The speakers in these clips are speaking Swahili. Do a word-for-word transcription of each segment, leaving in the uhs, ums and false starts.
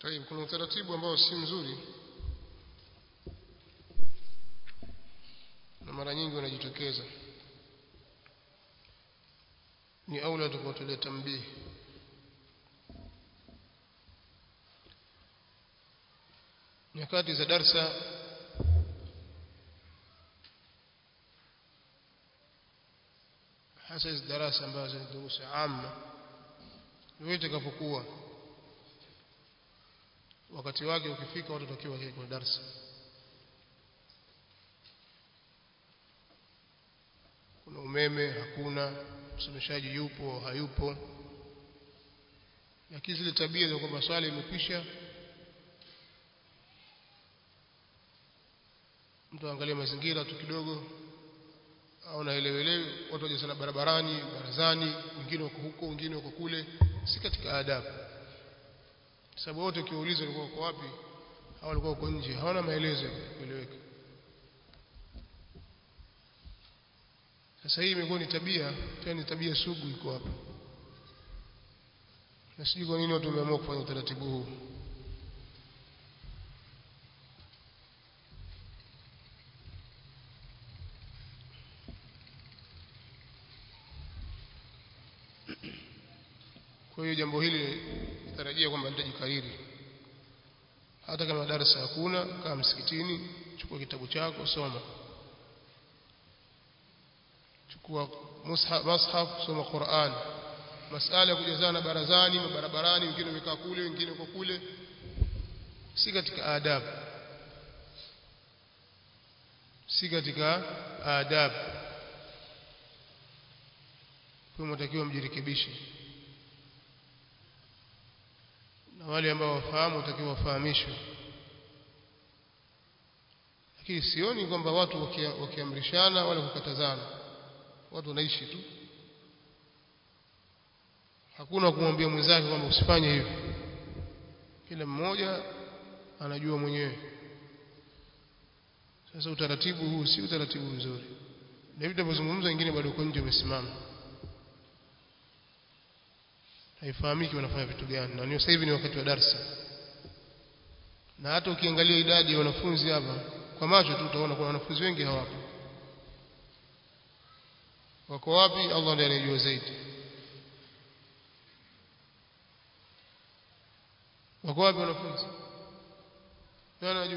طيب kuna utaratibu ambao si mzuri na mara nyingi unajitokeza, ni aula tukotolea tambii. Nyakati za darsa hasa hizo darasa ambazo ni durusa amma, yote kapokuwa wakati wake ukifika watu takiwa kwa darasa. Kuna umeme hakuna, msomeshaji yupo hayupo, lakini zile tabia za kwamba swali imekwisha, mtu angalia mazingira tu kidogo au naelewelewe, watu waje sana barabarani, barazani, wengine wako huko wengine wako kule, si katika adabu. Sababu wote ukiuliza walikuwa wako wapi, hao walikuwa wako nje, hawana maelezo kueleweka. Sasa hii imekuwa ni tabia, tena ni tabia sugu iko hapa. Na sijui kwa nini watu wameamua kufanya utaratibu huu. Kwa hiyo jambo hili nitarajia kwamba litajikariri. Hata kama darasa hakuna, kaa msikitini, chukua kitabu chako soma. Chukua mushaf, mushaf soma Qur'an. Masala ya kujazana barazani, barabarani, wengine wamekaa kule, wengine wako kule, si katika adabu. Si katika adabu. Kwa mtakiwa mjirekebishe. Na wale ambao wafahamu watakiwa wafahamishwe. Lakini sioni kwamba watu wakiamrishana wala kukatazana. Watu wanaishi tu. Hakuna kumwambia mwenzake kwamba usifanye hivi. Kila mmoja anajua mwenyewe. Sasa utaratibu huu si utaratibu mzuri. Na hivi tunapozungumza wengine bado uko nje wamesimama. Haifahamiki wanafanya vitu gani. Na sasa hivi ni wakati wa darasa. Na hata ukiangalia idadi ya wanafunzi hapa kwa macho tu utaona kuna wanafunzi wengi hawapo. Wako wapi? Allah ndiye anajua zaidi. Wako wapi wanafunzi? Nani anajua?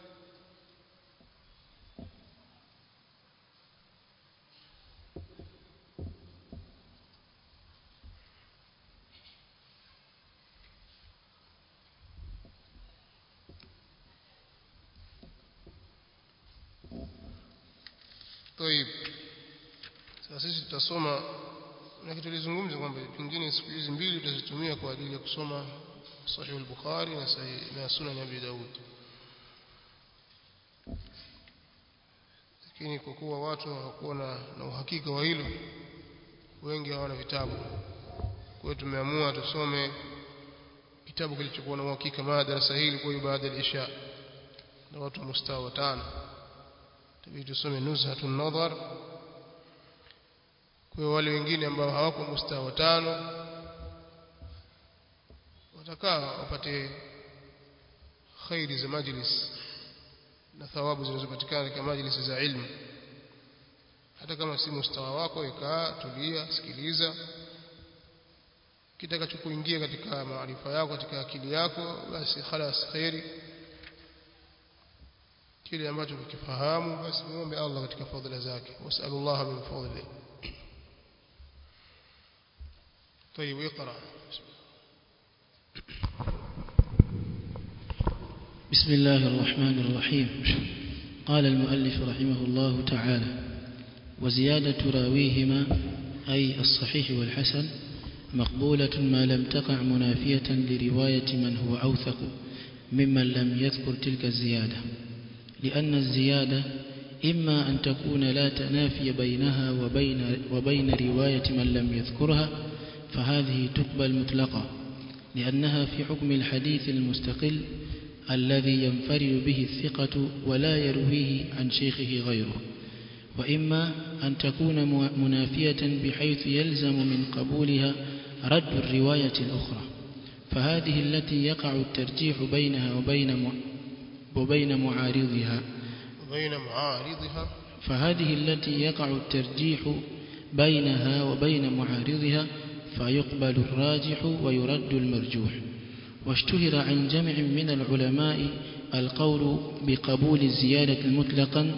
طيب sasa sisi tutasoma na kitu tulizungumza kwamba pengine siku hizi mbili tutazitumia kwa ajili ya kusoma Sahih al-Bukhari na Sahih na Sunan Abi Daud. Lakini kwa kuwa watu hawakuwa na uhakika wa hilo, wengi hawana vitabu. Kwa hiyo tumeamua tusome kitabu kilichokuwa na uhakika madarasa hili kwa hiyo baada ya isha. Na watu mustawa tano. Tabii tusome Nuzhatun Nadhar. Kwa wale wengine ambao hawako mustawa tano watakaa wapate khairi za majlis na thawabu zinazopatikana katika majlis za ilmu. Hata kama si mustawa wako, ikaa tulia, sikiliza. Kitakachokuingia katika maarifa yako, katika akili yako, basi khalas khairi. Kile ambacho ukifahamu basi muombe Allah katika fadhila zake. Wasallallahu min fadlihi. طيب اقرأ. بسم الله الرحمن الرحيم. قال المؤلف رحمه الله تعالى: وزيادة راويهما أي الصحيح والحسن مقبولة ما لم تقع منافية لرواية من هو أوثق ممن لم يذكر تلك الزيادة، لأن الزيادة إما أن تكون لا تنافي بينها وبين, وبين رواية من لم يذكرها، فهذه تقبل مطلقة لأنها في حكم الحديث المستقل الذي ينفرد به الثقة ولا يرويه عن شيخه غيره. وإما أن تكون منافية بحيث يلزم من قبولها رد الرواية الأخرى، فهذه التي يقع الترجيح بينها وبين وبين معارضها وبين معارضها فهذه التي يقع الترجيح بينها وبين معارضها فيقبل الراجح ويرد المرجوح. واشتهر عن جمع من العلماء القول بقبول الزيادة مطلقا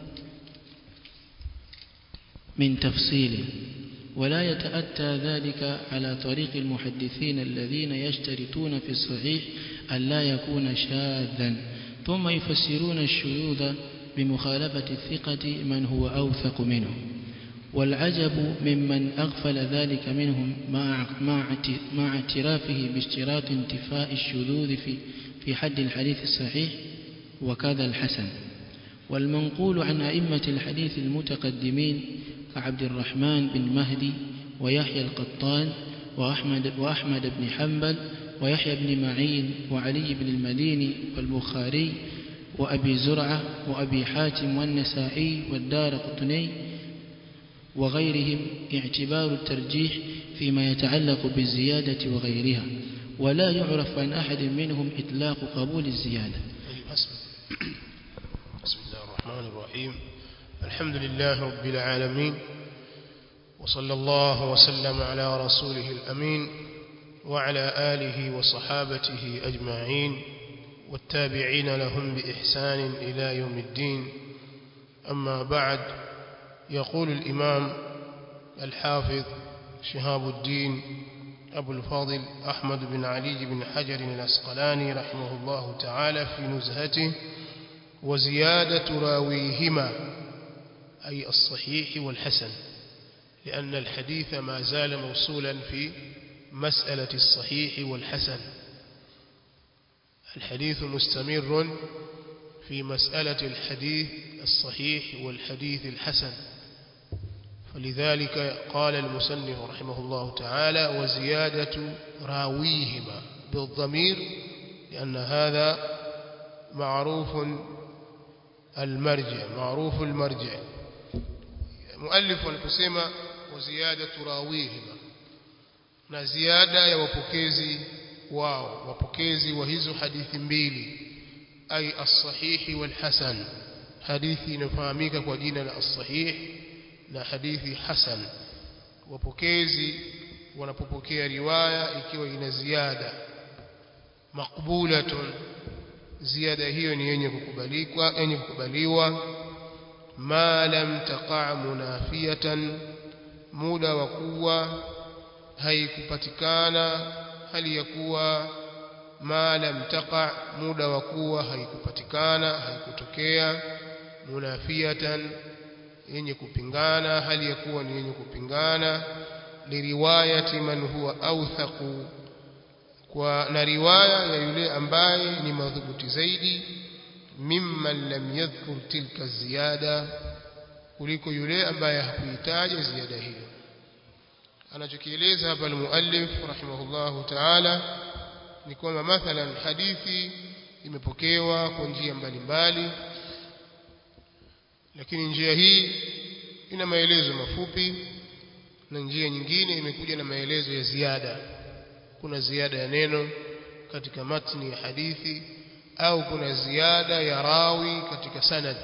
من تفصيله، ولا يتأتى ذلك على طريق المحدثين الذين يشترطون في الصحيح أن لا يكون شاذا، ثم يفسرون الشذوذ بمخالفة الثقة من هو أوثق منه. والعجب ممن أغفل ذلك منهم مع اعترافه باشتراط انتفاء الشذوذ في في حد الحديث الصحيح وكذا الحسن. والمنقول عن أئمة الحديث المتقدمين كعبد الرحمن بن مهدي ويحيى القطان وأحمد, وأحمد بن حنبل ويحيى بن معين وعلي بن المديني والبخاري وأبي زرعة وأبي حاتم والنسائي والدارقطني وغيرهم اعتبار الترجيح فيما يتعلق بالزيادة وغيرها، ولا يعرف عن أحد منهم إطلاق قبول الزيادة. بسم الله الرحمن الرحيم. الحمد لله رب العالمين، وصلى الله وسلم على رسوله الأمين وعلى آله وصحابته أجمعين والتابعين لهم بإحسان إلى يوم الدين. أما بعد، يقول الإمام الحافظ شهاب الدين أبو الفاضل أحمد بن علي بن حجر العسقلاني رحمه الله تعالى في نزهته: وزيادة راويهما أي الصحيح والحسن، لأن الحديث ما زال موصولا في مسألة الصحيح والحسن. الحديث مستمر في مسألة الحديث الصحيح والحديث الحسن، فلذلك قال المصنف رحمه الله تعالى: وزيادة راويهما بالضمير، لأن هذا معروف المرجع معروف المرجع. مؤلف aliposema وزيادة راويهما, na ziada ya wapokezi wao, wapokezi wa hizo hadithi mbili, ay as-sahihi wal hasan, hadithi inafahamika kwa jina la as-sahih na hadithi hasan. Wapokezi wanapopokea riwaya ikiwa ina ziada maqbulatun, ziada hiyo ni yenye kukubalika, yenye kukubaliwa, ma lam taqa munafiyatan, muda wa kuwa haikupatikana, hali ya kuwa ma lam taqa, muda wa kuwa haikupatikana, haikutokea, munafiyatan, yenye kupingana, hali ya kuwa ni yenye kupingana, liriwayati man huwa awthaqu, kwa na riwaya ya yule ambaye ni madhubuti zaidi, mimman lam yadhkur tilka ziyada, kuliko yule ambaye hakuitaja ziada hiyo. Anachokieleza hapa al-muallif rahimahullahu ta'ala ni kwamba mathalan hadithi imepokewa kwa njia mbalimbali, lakini njia hii ina maelezo mafupi na njia nyingine imekuja na maelezo ya ziada. Kuna ziada ya neno katika matni ya hadithi, au kuna ziada ya rawi katika sanad,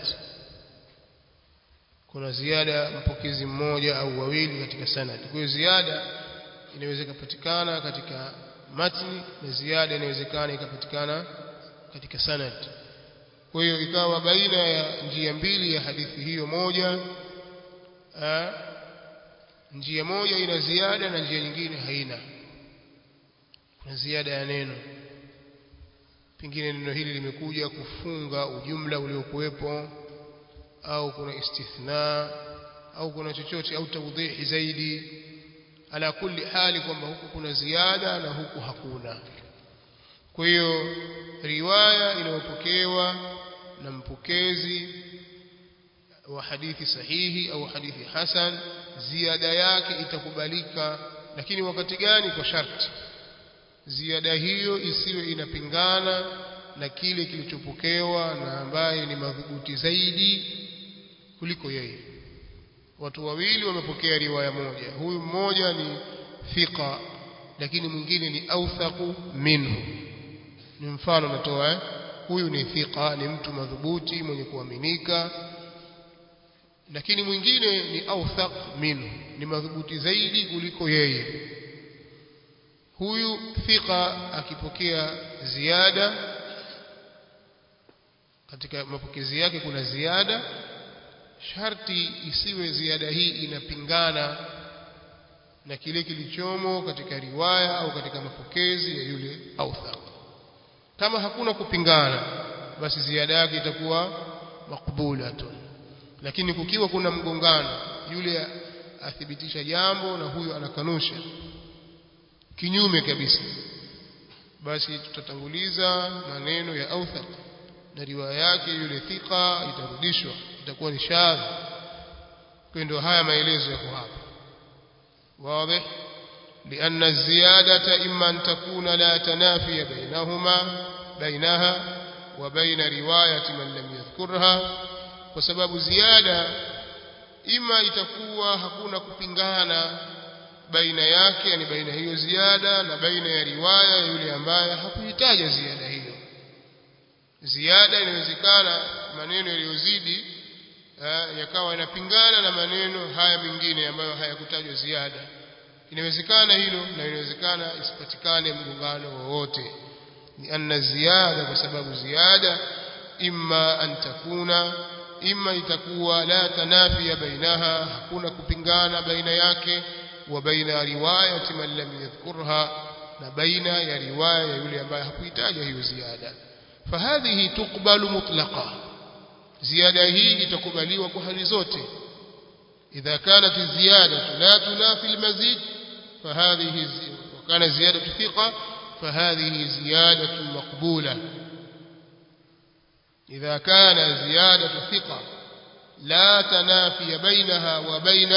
kuna ziada mpokezi mmoja au wawili katika sanad. Kwa hiyo ziada inaweza kupatikana katika matni na ziada inawezekana ikapatikana katika sanad. Kwa hiyo ikawa baina ya njia mbili ya hadithi hiyo moja, a, njia moja ina ziada na njia nyingine haina. Kuna ziada ya neno, pengine neno hili limekuja kufunga ujumla uliokuwepo, au kuna istithna, au kuna chochote au tawdhihi zaidi. Ala kulli hali kwamba huku kuna ziada na huku hakuna. Kwa hiyo riwaya inayopokewa na mpokezi wa hadithi sahihi au hadithi hasan, ziada yake itakubalika, lakini wakati gani? Kwa sharti ziada hiyo isiwe inapingana na kile kilichopokewa na ambaye ni madhubuti zaidi kuliko yeye. Watu wawili wamepokea riwaya moja, huyu mmoja ni thiqa lakini mwingine ni awthaqu minhu. Ni mfano natoa eh? Huyu ni thiqa, ni mtu madhubuti mwenye kuaminika, lakini mwingine ni awthaq minhu, ni madhubuti zaidi kuliko yeye. Huyu thiqa akipokea ziada, katika mapokezi yake kuna ziada, sharti isiwe ziada hii inapingana na kile kilichomo katika riwaya au katika mapokezi ya yule awthaq. Kama hakuna kupingana, basi ziada yake itakuwa makbulatun. Lakini kukiwa kuna mgongano, yule athibitisha jambo na huyu anakanusha kinyume kabisa, basi tutatanguliza maneno ya awthaq na riwaya yake yule thiqa itarudishwa, itakuwa ni shadh. Kwa ndio haya maelezo yako hapa wazi. لأن الزيادة إما أن تكون لا تنافي بينهما بينها وبين رواية من لم يذكرها. وسبب زيادة إما itakuwa hakuna kupingana baina yake, yani baina hiyo ziada na baina ya riwaya yule ambaye hakuhitaji ziada hiyo. Ziada inawezekana maneno yaliyozidi yakawa yanapingana na maneno haya mengine ambayo hayakutajwa ziada. Inawezekana hilo, na inawezekana isipatikane mgongano wowote. Ni anna ziyada, kwa sababu ziyada imma an takuna, imma itakuwa la tanafiya bainaha, hakuna kupingana baina yake, wa baina riwayati man lam yadhkurha, na baina ya riwaya ya yule ambaye hakuhitaji hiyo ziada. Fahadhihi tuqbalu mutlaqa, ziada hii itakubaliwa kwa hali zote. idha kanat ziyadatu la tunafi almazid فهذه وكان زيادة ثقة فهذه زيادة مقبولة. إذا كان زيادة ثقة لا تنافي بينها وبين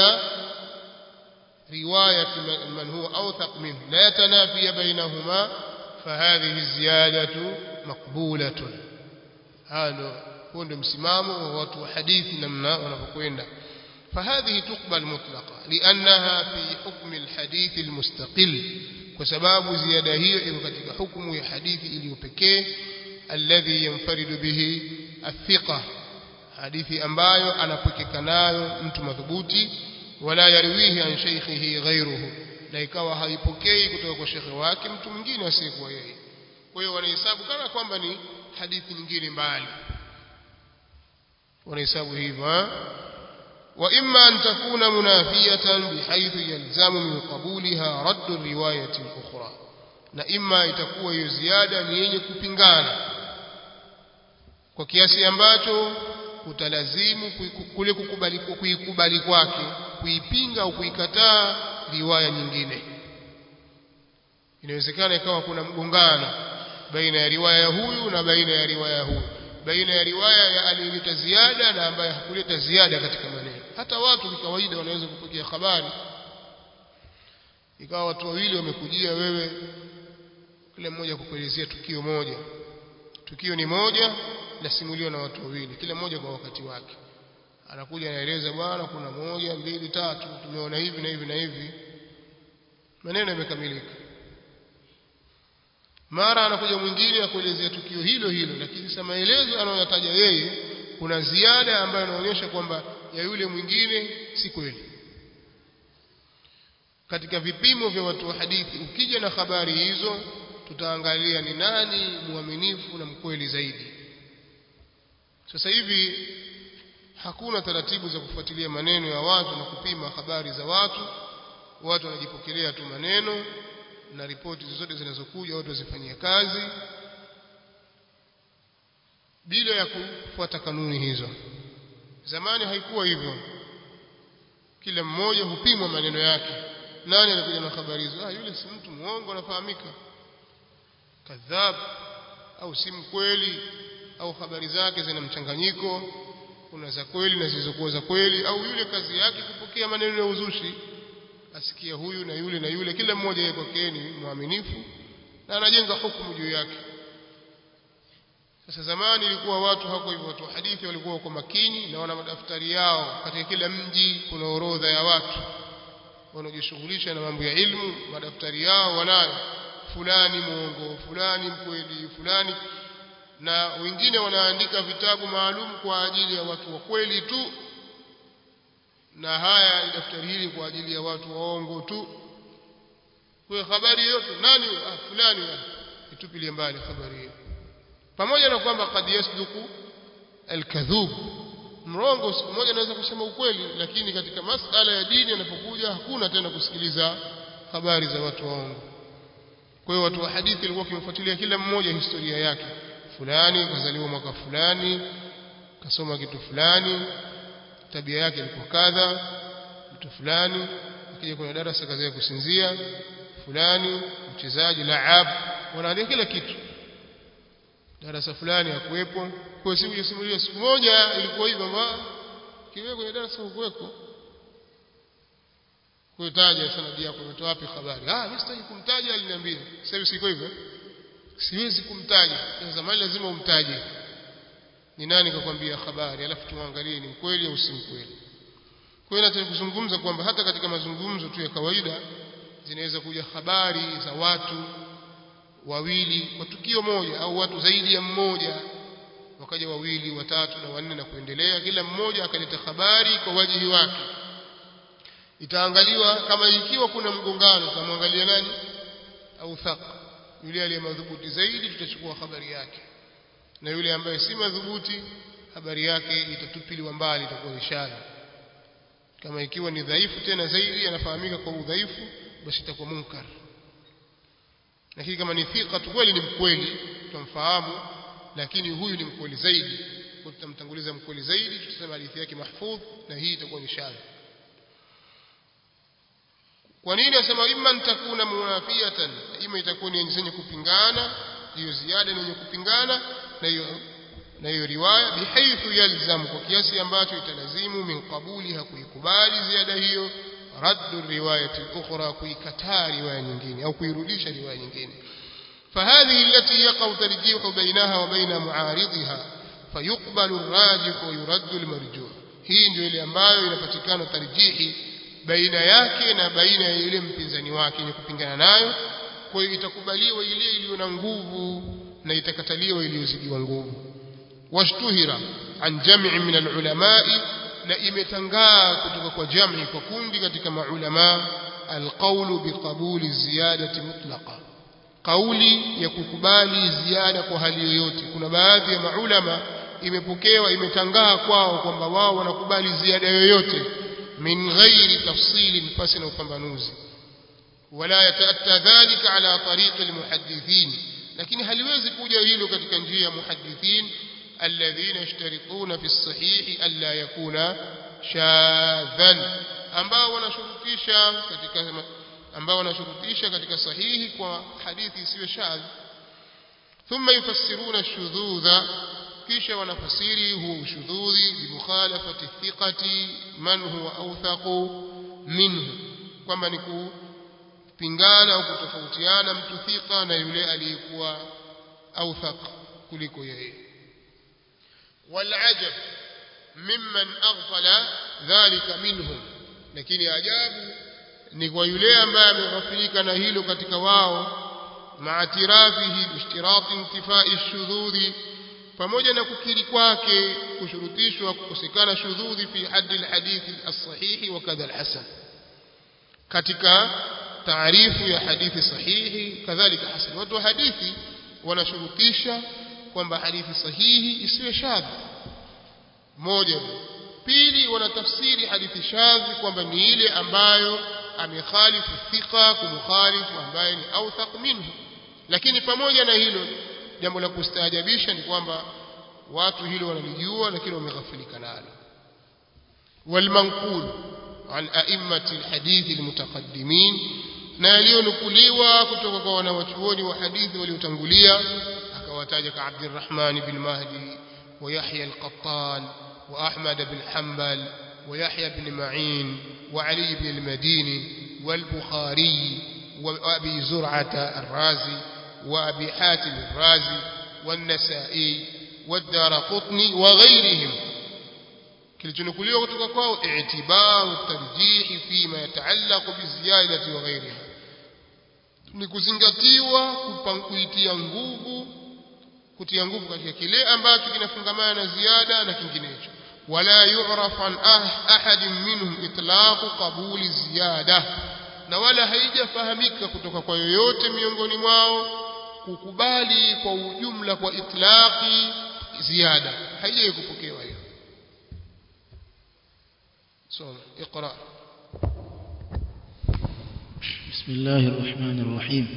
رواية من هو أوثق منه، لا تنافي بينهما، فهذه الزيادة مقبولة. هذا هو المسمام وهو حديث نمنا ونفقوين. فهذه تقبل مطلقا لأنها في حكم الحديث المستقل، وسباب زيادة هي katika hukumu ya hadithi iliyopekee alladhi yanfaridu bihi athiqa, hadithi ambayo anapokeka nayo mtu madhubuti, wala yarwihi an shaykhihi ghayruhu, na ikawa haipokei kutoka kwa shekhi wake mtu mwingine asiyekuwa yeye. Kwa hiyo wanahesabu kana kwamba ni hadithi nyingine mbali, wanahesabu hivyo. وإما أن تكون منافية بحيث يلزم من قبولها رد الرواية الأخرى، na imma itakuwa hiyo ziada ni yenye kupingana kwa kiasi ambacho utalazimu kule kukubali kuikubali kwake kuipinga au kuikataa riwaya nyingine. Inawezekana ikawa kuna mgongano baina ya riwaya huyu na baina ya riwaya huyu, baina ya riwaya ya aliyeleta ziada na ambaye hakuleta ziada katika maneno. Hata watu kwa kawaida wanaweza kupokea habari, ikawa watu wawili wamekujia wewe, kila mmoja kukuelezea tukio moja. Tukio ni moja, lasimuliwa na watu wawili, kila mmoja kwa wakati wake. Anakuja anaeleza, bwana kuna moja mbili tatu, tumeona hivi na hivi na hivi, maneno yamekamilika. Mara anakuja mwingine akuelezea tukio hilo hilo, lakini sasa maelezo anayotaja yeye kuna ziada ambayo inaonyesha kwamba ya yule mwingine si kweli. Katika vipimo vya watu wa hadithi, ukija na habari hizo, tutaangalia ni nani muaminifu na mkweli zaidi. Sasa hivi hakuna taratibu za kufuatilia maneno ya watu na kupima habari za watu. Watu wanajipokelea tu maneno na ripoti zote zinazokuja watu wazifanyia kazi bila ya kufuata kanuni hizo. Zamani haikuwa hivyo, kila mmoja hupimwa maneno yake. Nani anakuja na habari hizo? Ah, yule si mtu muongo, anafahamika, kadhab au si mkweli, au habari zake zina mchanganyiko, kuna za kweli na zisizokuwa za kweli, au yule kazi yake kupokea maneno ya uzushi, asikia huyu na yule na yule, kila mmoja yeye kwake ni muaminifu na anajenga hukumu juu yake. Sasa zamani ilikuwa watu hako hivyo, watu hadithi walikuwa wako makini na wana madaftari yao, katika kila mji kuna orodha ya watu wanaojishughulisha na mambo ya ilmu madaftari yao wanayo fulani muongo fulani mkweli fulani na wengine wanaandika vitabu maalum kwa ajili ya watu wa kweli tu na haya daftari hili kwa ajili ya watu waongo tu kwa habari yote nani ah fulani itupilie mbali habari hiyo pamoja na kwamba kad yasduku alkadhub mrongo siku moja anaweza kusema ukweli lakini katika masala ya dini anapokuja hakuna tena kusikiliza habari za watu waongo kwa hiyo watu wa hadithi walikuwa kimfuatilia kila mmoja historia yake fulani kazaliwa mwaka fulani kasoma kitu fulani tabia yake ilikuwa kadha mtu fulani akija kwenye darasa kazi ya kusinzia fulani mchezaji laab wanaandika kila kitu darasa fulani hakuepo kwa siku yasimulia siku moja ilikuwa hivyo mbona kiwe kwenye darasa hukuweko kutaja sanadi yako umetoa wapi habari ah mimi sitaki kumtaja aliniambia sasa siko hivyo siwezi kumtaja kwa zamani lazima umtaje ni nani kakwambia habari alafu tuangalie ni kweli au si kweli kwa hiyo nataka kuzungumza kwamba hata katika mazungumzo tu ya kawaida zinaweza kuja habari za watu wawili kwa tukio moja au watu zaidi ya mmoja wakaja wawili watatu na wanne na kuendelea kila mmoja akaleta habari kwa wajihi wake itaangaliwa kama ikiwa kuna mgongano tutamwangalia nani au thaq yule aliye madhubuti zaidi tutachukua habari yake na yule ambaye si madhubuti habari yake itatupiliwa mbali itakuwa ishara kama ikiwa ni dhaifu tena zaidi anafahamika kwa udhaifu basi itakuwa munkar lakini kama ni thika tu kweli ni mkweli tutamfahamu lakini huyu ni mkweli zaidi kwa tutamtanguliza mkweli zaidi tutasema hadithi yake mahfudh na hii itakuwa ni shadh kwa nini asema imma nitakuna munafiatan ima itakuwa ni yenye kupingana hiyo ziada ni yenye kupingana na hiyo na hiyo riwaya bihaithu yalzam kwa kiasi ambacho italazimu min qabuliha kuikubali ziada hiyo raddu riwayati ukhra kuikataa riwaya nyingine au kuirudisha riwaya nyingine فهذه التي يقع ترجيح بينها وبين معارضها فيقبل الراجح ويرد المرجوح hii ndio ile ambayo inapatikana tarjihi baina yake na baina ya ile mpinzani wake ni kupingana nayo kwa hiyo itakubaliwa ile iliyo na nguvu na itakataliwa iliyozidiwa nguvu washtuhira an jam'i min al-ulama'i na imetangaa kutoka kwa jamii kwa kundi katika maulama alqawlu biqabuli ziyadati mutlaqa kauli ya kukubali ziada kwa hali yoyote kuna baadhi ya maulama imepokewa imetangaa kwao kwamba wao wanakubali ziada yoyote min ghairi tafsilin pasi na upambanuzi wala yataatta dhalika ala tariq almuhaddithin lakini haliwezi kuja hilo katika njia ya muhaddithin alladhina yashtarituna fi as-sahih alla yakuna shadhan ambao wanashurutisha katika ambao wanashurutisha katika sahihi kwa hadithi isiyo shadh thumma yufassiruna ash-shudhudha kisha wanafasiri huo ushudhudhi bimukhalafati thiqati man huwa awthaqu minhu kwamba ni kupingana au kutofautiana mtu thika na yule aliyekuwa awthaq kuliko yeye والعجب ممن أغفل ذلك منهم lakini ajabu ni kwa yule ambaye ameghafilika na hilo katika wao maatirafihi bishtirati intifai ash-shudhudhi pamoja na kukiri kwake kushurutishwa kukosekana shudhudhi fi hadd al-hadith as-sahih wa kadha al-hasan katika taarifu ya hadithi sahihi kadhalika hasan watu wa hadithi wanashurutisha kwamba hadithi sahihi isiwe shadh moja pili wanatafsiri hadithi shadh kwamba ni ile ambayo amekhalifu thika kumkhalifu ambaye ni awthaq minhu lakini pamoja na hilo jambo la kustaajabisha ni kwamba watu hilo wanalijua lakini wameghafilika nalo walmanqul an a'immati alhadith almutaqaddimin na yaliyonukuliwa kutoka kwa wanawachuoni wa hadithi waliotangulia akawataja ka Abdurrahman bin Mahdi wa Yahya al-Qattan wa Ahmad bin Hanbal wa Yahya bin Ma'in wa Ali bin al-Madini wal-Bukhari wa Abi Zur'ata ar-Razi wa Abi Hatim ar-Razi والنسائي والدارقطني وغيرهم kilichonukuliwa kutoka kwao i'tibaru tarjih fi ma yataallaqu biziyadati wa ghayriha ni kuzingatiwa kuitia nguvu kutia nguvu katika kile ambacho kinafungamana na ziada na kinginecho wala yu'raf an ahad minhum itlaq qabuli ziyada na wala haijafahamika kutoka kwa yoyote miongoni mwao kukubali kwa ujumla kwa itlaqi ziada haijawahi kupokewa hiyo soma iqra بسم الله الرحمن الرحيم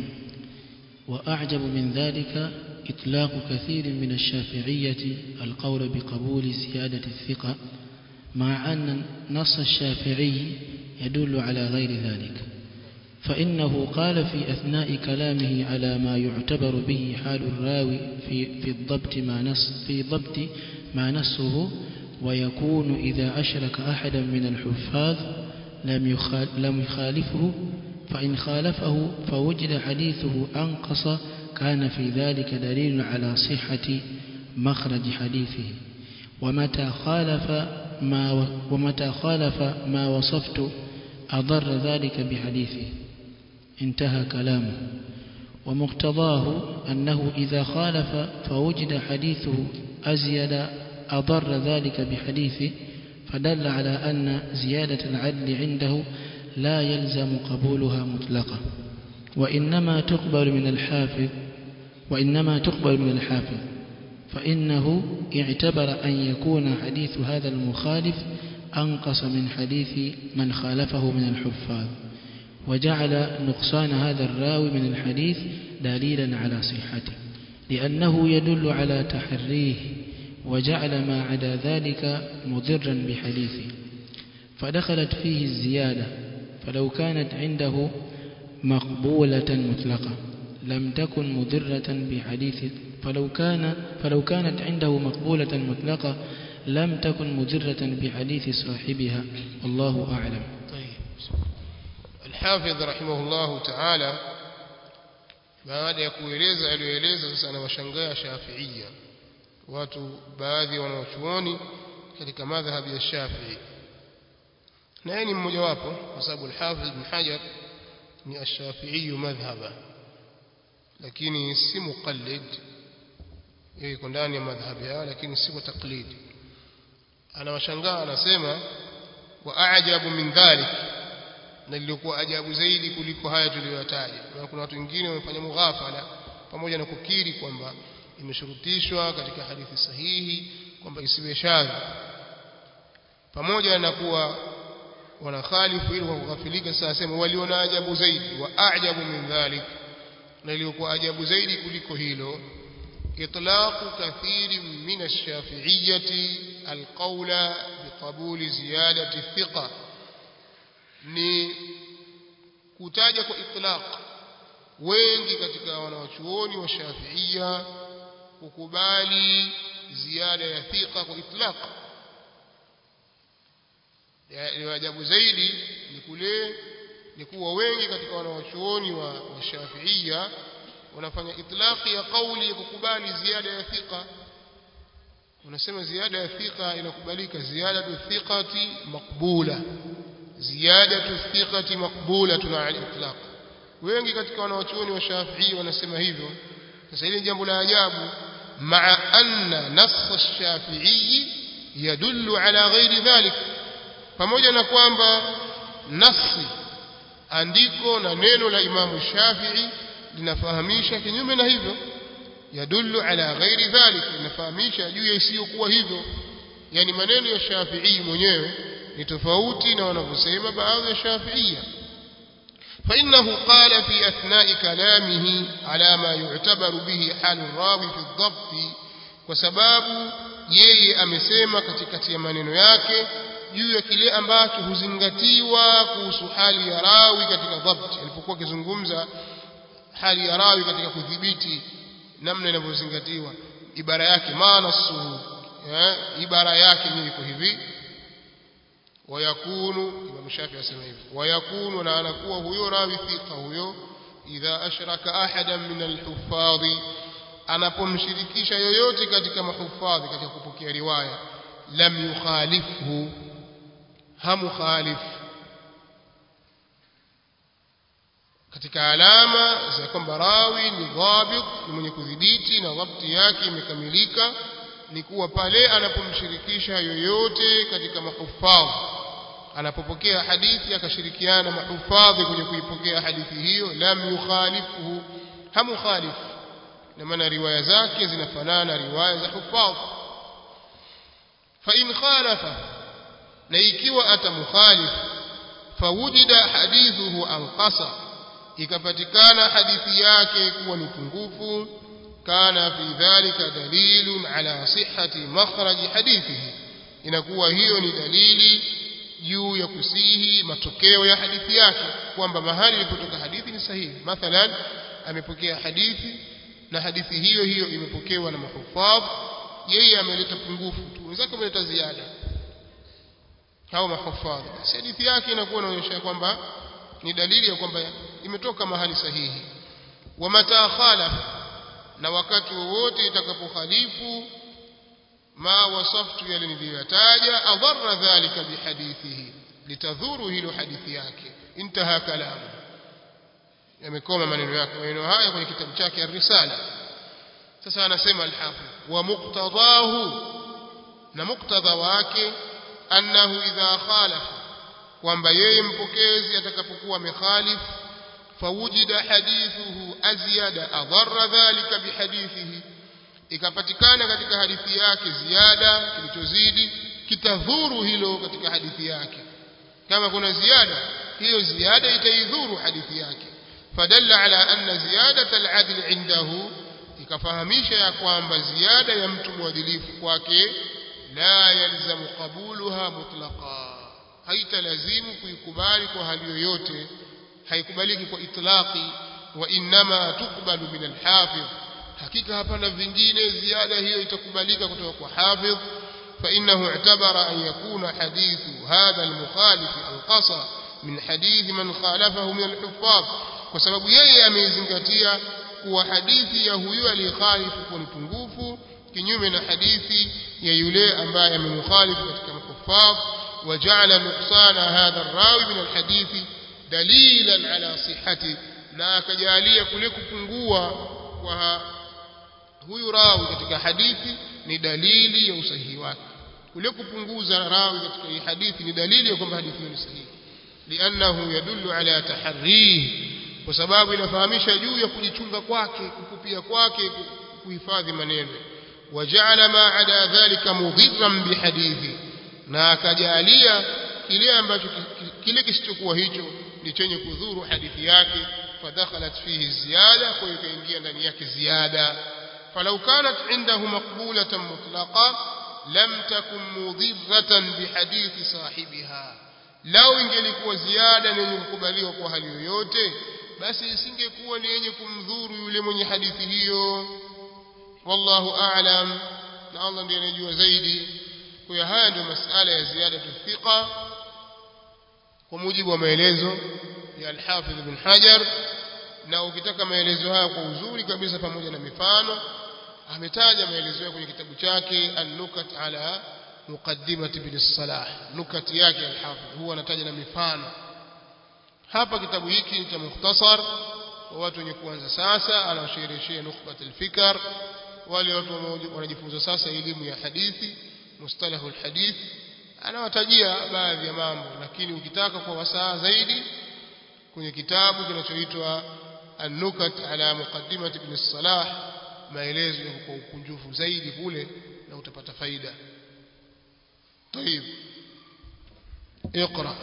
وأعجب من ذلك إطلاق كثير من الشافعية القول بقبول زيادة الثقة مع أن نص الشافعي يدل على غير ذلك فإنه قال في أثناء كلامه على ما يعتبر به حال الراوي في في الضبط ما نص في ضبط ما نصه ويكون إذا أشرك أحدا من الحفاظ لم يخالفه فإن خالفه فوجد حديثه أنقص كان في ذلك دليل على صحة مخرج حديثه ومتى خالف ما ومتى خالف ما وصفت أضر ذلك بحديثه انتهى كلامه ومقتضاه أنه إذا خالف فوجد حديثه أزيد أضر ذلك بحديثه فدل على أن زيادة العدل عنده لا يلزم قبولها مطلقا وإنما تقبل من الحافظ وإنما تقبل من الحافظ فإنه اعتبر أن يكون حديث هذا المخالف أنقص من حديث من خالفه من الحفاظ وجعل نقصان هذا الراوي من الحديث دليلا على صحته لأنه يدل على تحريه وجعل ما عدا ذلك مضرا بحديثه فدخلت فيه الزيادة فلو كانت عنده مقبولة مطلقة لم تكن مضرة بحديث فلو كان فلو كانت عنده مقبولة مطلقة لم تكن مضرة بحديث صاحبها والله أعلم. طيب الحافظ رحمه الله تعالى baada ya kueleza aliyoeleza sasa anawashangaa Shafi'ia watu baadhi wanaochuoni katika madhhabi ya Shafi'i na yeye ni mmoja wapo kwa sababu al-Hafidh Ibn Hajar ni ash-Shafi'i madhhaba lakini si muqallid yeye iko ndani ya madhhabi yao lakini si kwa taklid anawashangaa anasema wa a'jabu min dhalik na lilikuwa ajabu zaidi kuliko haya tuliyoyataja na kuna watu wengine wamefanya mughafala pamoja na kukiri kwamba imeshurutishwa katika hadithi sahihi kwamba isiwe shadhi pamoja na kuwa wanakhalifu ili kughafilika sasa sema waliona ajabu zaidi wa a'jabu min dhalik na lilikuwa ajabu zaidi kuliko hilo itlaq kathir min ash-shafi'iyyati al-qawla biqabul ziyadati thiqa ni kutaja kwa itlaq wengi katika wanawachuoni wa Shafi'ia kukubali ziada ya thiqa kwa itlaq ya ajabu zaidi ni kule ni kuwa wengi katika wanawachuoni wa, wa Shafi'ia wanafanya itlaqi ya kauli ya kukubali ziada ya thiqa unasema ziada ya thiqa inakubalika ziyadatu thiqati maqbula ziyadatu thiqati maqbula tuna al-itlaq wengi katika wanawachuoni wa Shafi'i wanasema hivyo sasa hili jambo la ajabu ma'a anna nass ash-Shafi'i yadullu ala ghairi dhalik pamoja na kwamba nasi andiko na neno la Imam Shafi'i linafahamisha kinyume na hivyo yadullu ala ghairi dhalik linafahamisha juu ya isiyokuwa hivyo yani maneno ya Shafi'i mwenyewe ni tofauti na wanavyosema baadhi ya Shafi'ia فإنه قال في أثناء كلامه على ما يعتبر به حال الراوي في الضبط وسبب yeye amesema katikati ya maneno yake juu ya kile ambacho huzingatiwa kuhusu hali ya rawi katika dhabt alipokuwa akizungumza hali ya rawi katika kudhibiti namna inavyozingatiwa ibara yake maana suhu ibara yake ni iko hivi wayakunu Imam Shafi'i asema hivi wayakunu na anakuwa huyo rawi thika huyo idha ashraka ahadan min al-huffadhi anapomshirikisha yoyote katika mahufadhi katika kupokea riwaya lam yukhalifhu hamukhalif katika alama za kwamba rawi ni dhabit ni mwenye kudhibiti na dhabti yake imekamilika ni kuwa pale anapomshirikisha yoyote katika mahufadhi anapopokea hadithi akashirikiana mahufadhi kwenye kuipokea hadithi hiyo lam yukhalifhu hamukhalif na maana riwaya zake zinafanana riwaya za hufadhi fa in khalafa na ikiwa atamukhalif fawujida hadithuhu anqasa ikapatikana hadithi yake kuwa ni pungufu kana fi dhalika dalilun ala sihhati makhraj hadithihi inakuwa hiyo ni dalili juu ya kusihi matokeo ya hadithi yake kwamba mahali ilipotoka hadithi ni sahihi mathalan amepokea hadithi na hadithi hiyo hiyo imepokewa na mahufadh yeye ameleta pungufu tu wenzake wameleta ziada hao mahufadh basi hadithi yake inakuwa inaonyesha kwamba ni dalili ya kwamba imetoka mahali sahihi wa mata khalaf na wakati wowote itakapokhalifu ma wasaftu yale niliyotaja adharra dhalika bihadithihi litadhuru hilo hadithi yake intaha kalamu yamekoma maneno yake maneno haya kwenye kitabu chake ar-risala sasa anasema al-hafidh wa muqtadahu na muqtadha wake annahu idha khalafa kwamba yeye mpokezi atakapokuwa amekhalif fawujida hadithuhu azyada adarra dhalika bihadithihi ikapatikana katika hadithi yake ziada kilichozidi kitadhuru hilo katika hadithi yake kama kuna ziada hiyo ziada itaidhuru hadithi yake fadalla ala anna ziyadata al-adl indahu ikafahamisha ya kwamba ziada ya mtu mwadilifu kwake la yalzamu qabuluha mutlaqa haitalazimu kuikubali kwa hali yoyote haikubaliki kwa itlaqi wa inma tukbalu min al-hafidh hakika hapana vingine ziada hiyo itakubalika kutoka kwa hafidh fa innahu i'tabara an yakuna hadithu hadha al-mukhalif anqasa min hadith man khalafahu min al-huffaz kwa sababu yeye amezingatia kuwa hadithi ya huyu aliyekhalifu kwa pungufu kinyume na hadithi ya yule ambaye amemkhalifu katika makuffar وجعل نقصان هذا الراوي من الحديث دليلا على صحته na akajalia kule kupungua kwa huyu rawi katika hadithi ni dalili ya usahihi wake kule kupunguza rawi katika hii hadithi ni dalili ya kwamba hadithi ni sahihi lianahu yadullu ala taharrih kwa sababu inafahamisha juu ya kujichunga kwake kukupia kwake kuhifadhi maneno waja'ala ma ada dhalika mudhirran bihadithi na akajalia kile ambacho kile kisichokuwa hicho ni chenye kudhuru hadithi yake fadakhalat fihi ziyada kwa ikaingia ndani yake ziada falau kanat indahu maqbulatan mutlaqa lam takun mudhirratan bihadithi sahibiha lao ingelikuwa ziada yenye kukubaliwa kwa hali yoyote basi isingekuwa ni yenye kumdhuru yule mwenye hadithi hiyo wallahu a'lam na Allah ndiye anajua zaidi kwa haya ndio masuala ya ziada thiqa kwa mujibu wa maelezo ya al-Hafidh Ibn Hajar na ukitaka maelezo haya kwa uzuri kabisa pamoja na mifano ametaja maelezo yake kwenye kitabu chake An-Nukat ala Muqaddimat Ibn Salah nukat yake al-Hafidh huwa anataja na mifano hapa kitabu hiki ni cha mukhtasar kwa watu wenye kuanza sasa anawashirishia nukhbat al-fikr wale watu wanajifunza sasa elimu ya hadithi mustalahu al-hadith anawatajia baadhi ya mambo lakini ukitaka kwa wasaa zaidi kwenye kitabu kinachoitwa An-Nukat ala Muqaddimat Ibn Salah maelezo yako kwa ukunjufu zaidi kule na utapata faida. طيب اقرأ.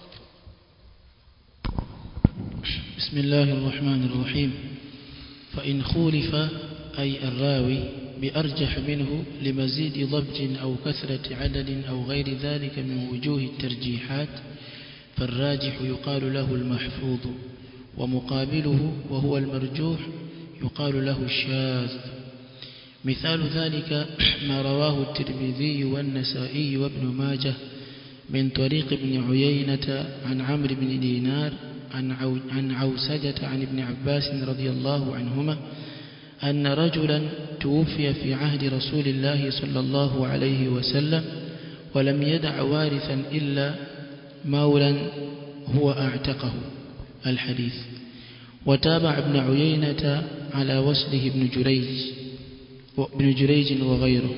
بسم الله الرحمن الرحيم فإن خولف أي الراوي بأرجح منه لمزيد ضبط أو كثرة عدد أو غير ذلك من وجوه الترجيحات فالراجح يقال له المحفوظ ومقابله وهو المرجوح يقال له الشاذ مثال ذلك ما رواه الترمذي والنسائي وابن ماجه من طريق ابن عيينة عن عمرو بن دينار عن عوسجة عن ابن عباس رضي الله عنهما أن رجلا توفي في عهد رسول الله صلى الله عليه وسلم ولم يدع وارثا إلا مولا هو أعتقه الحديث. وتابع ابن عيينة على وصله ابن جريج ابن جريج وغيره.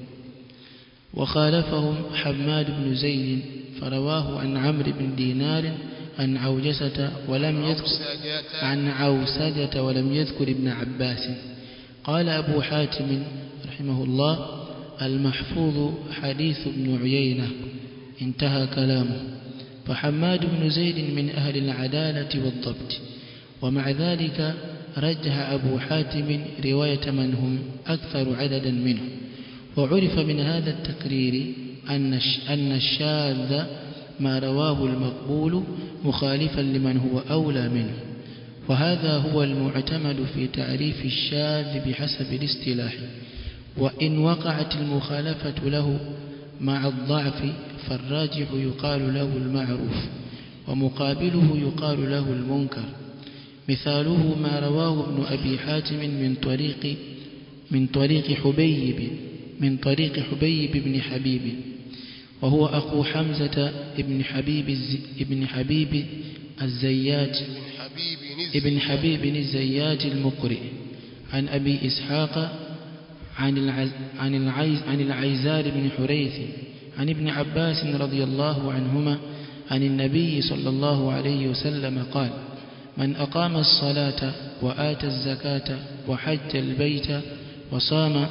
وخالفهم حماد بن زيد فرواه عن عمرو بن دينار عن عوجسة ولم يذكر عن عوسجة ولم يذكر ابن عباس. قال أبو حاتم رحمه الله: المحفوظ حديث ابن عيينة، انتهى كلامه. فحماد بن زيد من أهل العدالة والضبط. ومع ذلك رجح أبو حاتم رواية من هم أكثر عددا منه. وعرف من هذا التقرير أن الشاذ ما رواه المقبول مخالفا لمن هو أولى منه. وهذا هو المعتمد في تعريف الشاذ بحسب الاصطلاح. وإن وقعت المخالفة له مع الضعف فالراجح يقال له المعروف، ومقابله يقال له المنكر. مثاله ما رواه ابن أبي حاتم من طريق من طريق حبيب من طريق حبيب بن حبيب، وهو أخو حمزة ابن حبيب ابن حبيب الزيات ابن حبيب الزيات المقرئ، عن أبي إسحاق عن عن العيز عن العيزار بن حريث عن ابن عباس رضي الله عنهما عن النبي صلى الله عليه وسلم قال: من أقام الصلاة وآتى الزكاة وحج البيت وصام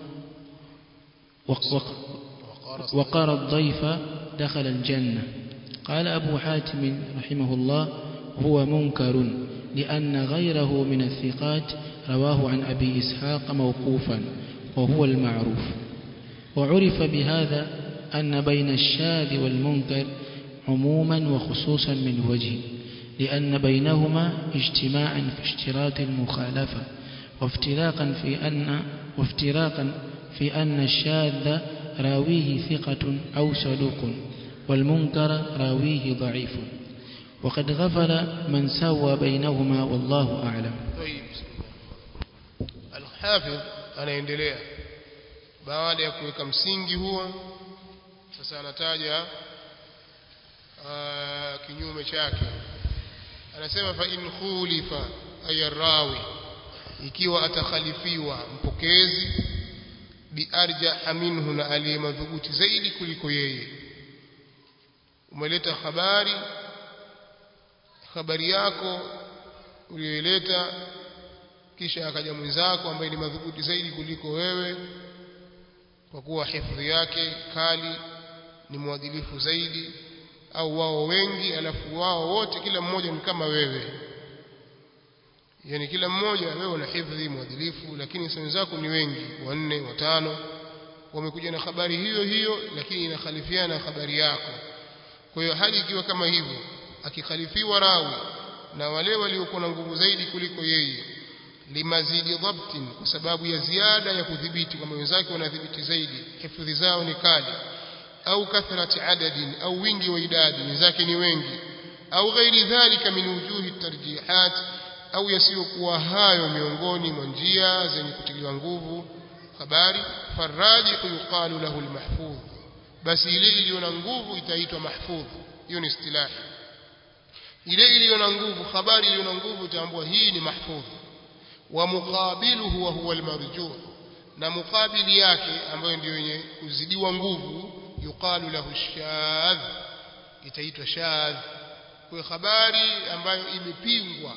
وقر الضيف دخل الجنة. قال أبو حاتم رحمه الله: هو منكر لأن غيره من الثقات رواه عن أبي إسحاق موقوفا، وهو المعروف. وعرف بهذا أن بين الشاذ والمنكر عموما وخصوصا من وجه، لأن بينهما اجتماعا في اشتراط المخالفة، وافتراقا في أن وافتراقا في أن الشاذ راويه ثقة أو صدوق، والمنكر راويه ضعيف. وقد غفل من سوى بينهما والله أعلم. طيب، الحافظ anaendelea baada ya kuweka msingi huo. Sasa anataja kinyume chake. Anasema fa in khulifa ay rawi, ikiwa atakhalifiwa mpokezi, bi arja minhu, na aliyemadhubuti zaidi kuliko yeye. Umeleta habari habari yako uliyoleta, kisha akaja mwenzako ambaye ni madhubuti zaidi kuliko wewe, kwa kuwa hifadhi yake kali, ni mwadilifu zaidi, au wao wengi, alafu wao wote kila mmoja ni kama wewe. Yani kila mmoja wewe una hifadhi mwadilifu, lakini wenzako ni wengi, wanne watano, wamekuja na habari hiyo hiyo, lakini inakhalifiana habari yako. Kwa hiyo hali ikiwa kama hivyo, akikhalifiwa rawi na wale waliokuwa na nguvu zaidi kuliko yeye, limazidi dhabtin, kwa sababu ya ziada ya kudhibiti, kama wenzake wanadhibiti zaidi, hifadhi zao ni kali, au kathrati adadin, au wingi wa idadi, wenzake ni wengi, au ghairi dhalika min wujuhi tarjihat, au yasiyokuwa hayo miongoni mwa njia zenye kutiliwa nguvu habari. Farajihu yuqalu lahu almahfudh, basi ile iliyo na nguvu itaitwa mahfudh. Hiyo ni istilahi. Ile iliyo na nguvu, habari iliyo na nguvu, itaambiwa hii ni mahfudh. Wa muqabiluhu wa huwa almarjuh, na muqabili yake ambayo ndio yenye kuzidiwa nguvu, yuqalu lahu shadh, itaitwa shadh. Kwa habari ambayo imepingwa,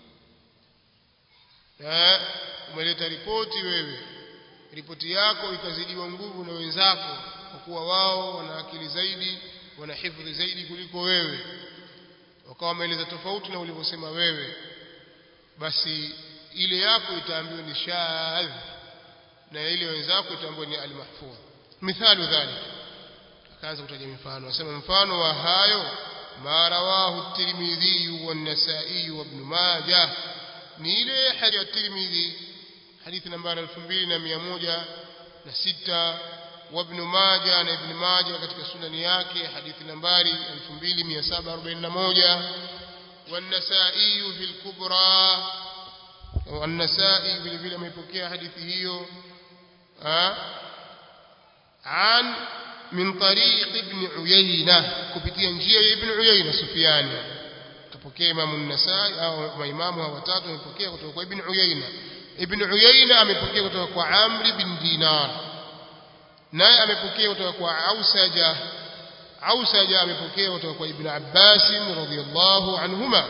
na umeleta ripoti wewe, ripoti yako ikazidiwa nguvu na wenzako, kwa kuwa wao wana akili zaidi, wana hifadhi zaidi kuliko wewe, wakawa wameeleza tofauti na ulivyosema wewe, basi ile yako itaambiwa ni shadh, na ile wenzako itaambiwa ni al-mahfudh. Mithalu dhalik, akaanza kutaja mifano. Anasema mfano wa hayo, ma rawahu at-Tirmidhi wa an-Nasa'i wa Ibn Majah, ni ile hadithi ya Tirmidhi, hadithi nambari elfu mbili na mia moja na sita, wa Ibn Majah na Ibn Majah katika sunani yake hadithi nambari elfu mbili mia saba arobaini na moja, wa an-Nasa'i fi al-Kubra, wa an-Nasa'i vile vile amepokea hadithi hiyo an min tariq ibn Uyayna kupitia njia ya ibn Uyayna Sufyan kapokea Imam an-Nasa'i au maimamu hawa watatu wamepokea kutoka kwa ibn Uyayna ibn Uyayna amepokea kutoka kwa Amr bin Dinar naye amepokea kutoka kwa Ausaja Ausaja amepokea kutoka kwa Ibn Abbas radhiyallahu anhuma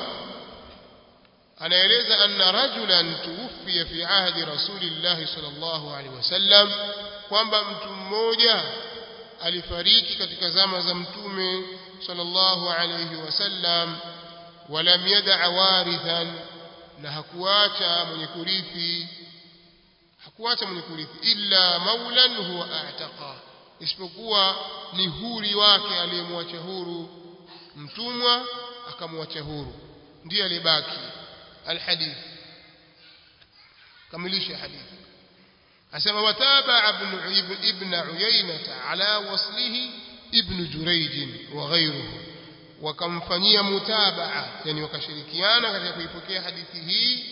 anaeleza anna rajulan tuwfiya fi ahdi rasulillah sallallahu alaihi wasallam kwamba mtu mmoja alifariki katika zama za mtume sallallahu alaihi wasallam walam yad'a warithan na hakuacha mwenye kurithi hakuacha mwenye kurithi illa maulan huwa a'taqa isipokuwa ni huri wake aliyemwacha huru mtumwa akamwacha huru ndiye alibaki alhadith kamilisha hadith asema wataba ibn ibn Uyayna ala waslihi ibn Jurayj wa ghayruhu wakamfanyia mutabaa yani wakashirikiana katika kuipokea hadithi hii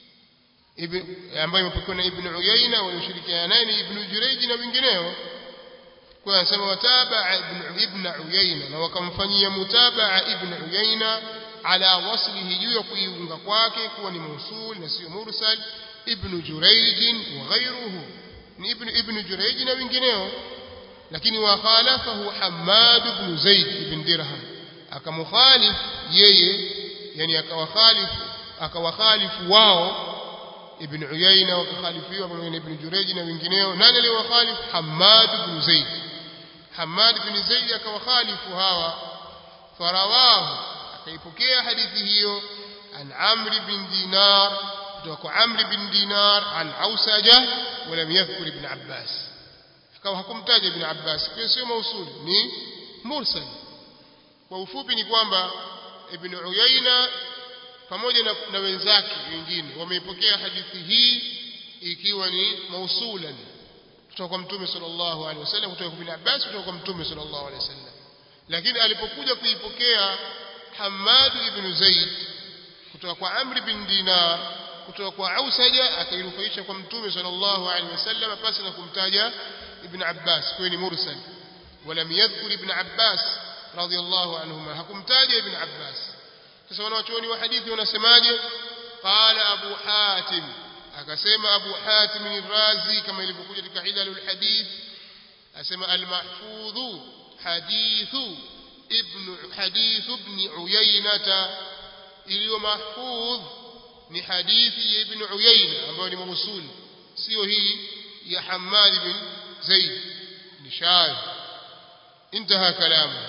ambayo imepokewa na ibn Uyayna walioshirikiana naye ni ibn Jurayj na wengineo kwa anasema wataba ibn ibn Uyayna na wakamfanyia mutabaa ibn Uyayna ala waslihi juu ya kuiunga kwake kuwa ni mausul na sio mursal ibn Jurayj wa ghayruhu ni ibn ibn Jurayj na wengineo lakini wa khalafahu Hammad ibn Zaid ibn Dirham akamukhalif yeye yani akawakhalifu akawakhalifu wao ibn Uyayna wakakhalifiwa pamoja na ibn Jurayj na wengineo nani aliyowakhalifu Hammad ibn Zaid Hammad ibn Zaid akawakhalifu hawa farawahu akaipokea hadithi hiyo an Amr bin Dinar kutoka kwa Amr bin Dinar an Ausaja wala yadhkur ibn Abbas akawa hakumtaja ibn Abbas kwa sio mausul ni mursal kwa ufupi ni kwamba ibn Uyayna pamoja na, na wenzake wengine wameipokea hadithi hii ikiwa ni mausulan kutoka kwa mtume sallallahu alaihi wasallam kutoka kwa ibn Abbas kutoka kwa mtume sallallahu alaihi wasallam lakini alipokuja kuipokea Hammad ibn Zaid kutoka kwa Amr bin Dinar kutoka kwa Ausaja akairufaisha kwa mtume sallallahu alaihi wasallam pasi na kumtaja ibn Abbas kwa ni mursal wala yadhkur ibn Abbas radiyallahu anhuma hakumtaja ibn Abbas sasa wanawachuoni wa hadithi wanasemaje qala Abu Hatim akasema Abu Hatim al-Razi kama ilivyokuja katika Hilalul Hadith asema al-mahfudhu hadithu ibn hadith ibn Uyayna iliyo mahfudh ni hadithi ya ibn Uyayna ambayo ni mausul sio hii ya Hammad bin Zaid ni shadh انتهى كلامه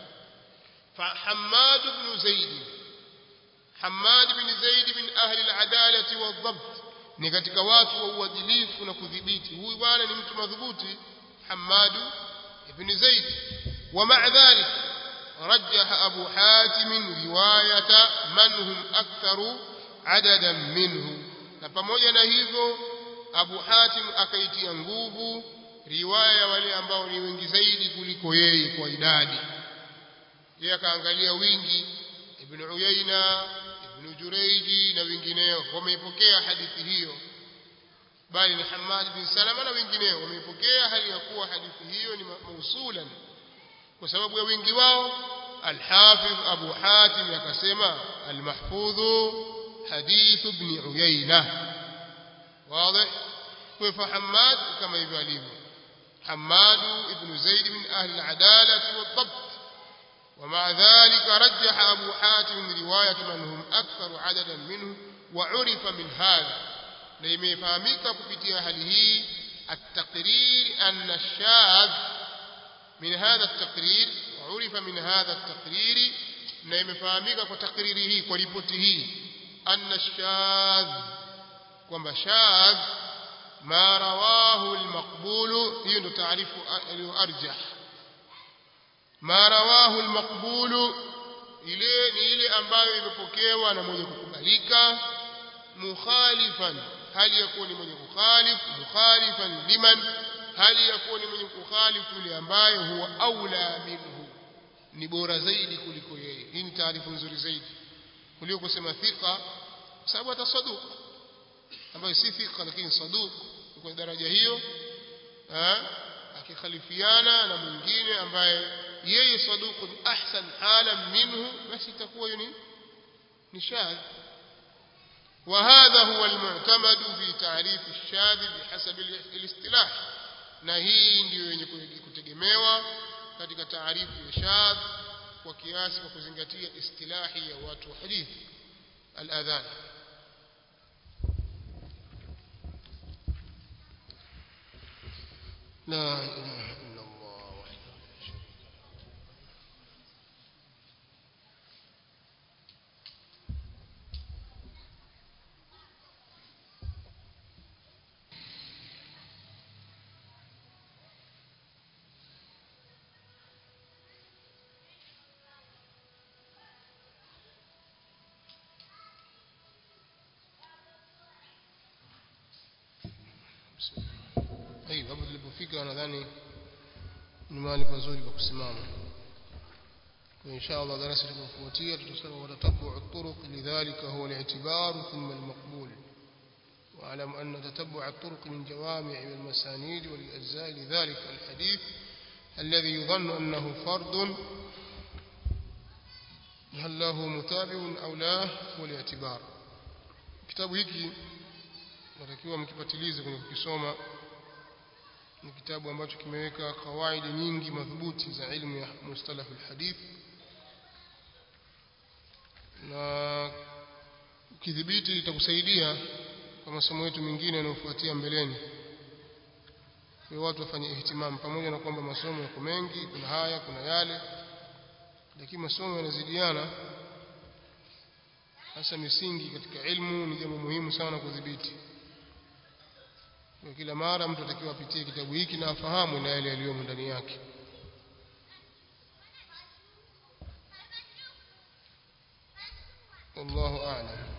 فحماد بن زيد حماد بن زيد من أهل العدالة والضبط ni katika watu wa uadilifu na kudhibiti huyu bwana ni mtu madhubuti Hammad ibn Zaid wa ma'a dhalik rajjaha Abu Hatim riwayata man hum aktharu adadan minhu na pamoja na hivyo Abu Hatim akaitia nguvu riwaya wale ambao ni wengi zaidi kuliko yeye kwa idadi yeye akaangalia wingi ibn Uyayna ibn Jurayj na wengineo wameipokea hadithi hiyo bali ni Hammad bin Salama na wengineo wameipokea hali ya kuwa hadithi hiyo ni mausulan kwa sababu ya wingi wao al-Hafidh Abu Hatim akasema al-mahfudh hadith ibn Uyayna wazi kwa Hammad kama hivyo alivyo Hammad ibn Zaid min ahli al-adalah wal-dhabt ومع ذلك رجح أبو حاتم رواية من هم أكثر عددا منه وعرف من هذا لما يفهمك كبتيا هذه التقرير أن الشاذ من هذا التقرير وعرف من هذا التقرير لما يفهمك كتقريره وريبوته أن الشاذ وما شاذ ما رواه المقبول ينو تعرف أرجح ما رواه المقبول ile ni ile ambayo imepokewa na mwenye kukubalika mukhalifan hali yakuwa ni mwenye kukhalif mukhalifan liman hali yakuwa ni mwenye kukhalifu ile ambayo huwa aula minhu ni bora zaidi kuliko yeye hii ni taarifa nzuri zaidi kuliko kusema thika sababu hata saduq ambayo si thika lakini saduq kwa daraja hiyo eh akikhalifiana na mwingine ambaye yeye saduqun ahsan halan minhu basi itakuwa ni ni shadh وهذا هو المعتمد في تعريف الشاذ بحسب الاصطلاح na hii ndio yenye kutegemewa katika taarifu ya shadh kwa kiasi kwa kuzingatia istilahi ya watu wa hadithi al-adhan la ilaha illa Allah wahdahu la sharika hiyo hapo tulipofika nadhani ni mahali pazuri pa kusimama kwa inshallah darasa linalofuatia tutasema watatabu at-turuq lidhalika huwa al-i'tibar thumma al-maqbul واعلم ان تتبع الطرق من جوامع والمسانيد والاجزاء لذلك الحديث الذي يظن انه فرد هل له متابع او لا هو الاعتبار kitabu hiki natakiwa mkipatilize kwenye kusoma ni kitabu ambacho kimeweka kawaidi nyingi madhubuti za ilmu ya mustalah alhadith na ukidhibiti itakusaidia kwa masomo yetu mengine yanayofuatia mbeleni kwa watu wafanye ihtimam pamoja na kwamba masomo yako mengi kuna haya kuna yale lakini masomo yanazidiana hasa misingi katika ilmu ni jambo muhimu sana kudhibiti kwa kila mara mtu atakiwa apitie kitabu hiki na afahamu na yale yaliyomo ndani yake wallahu a'lam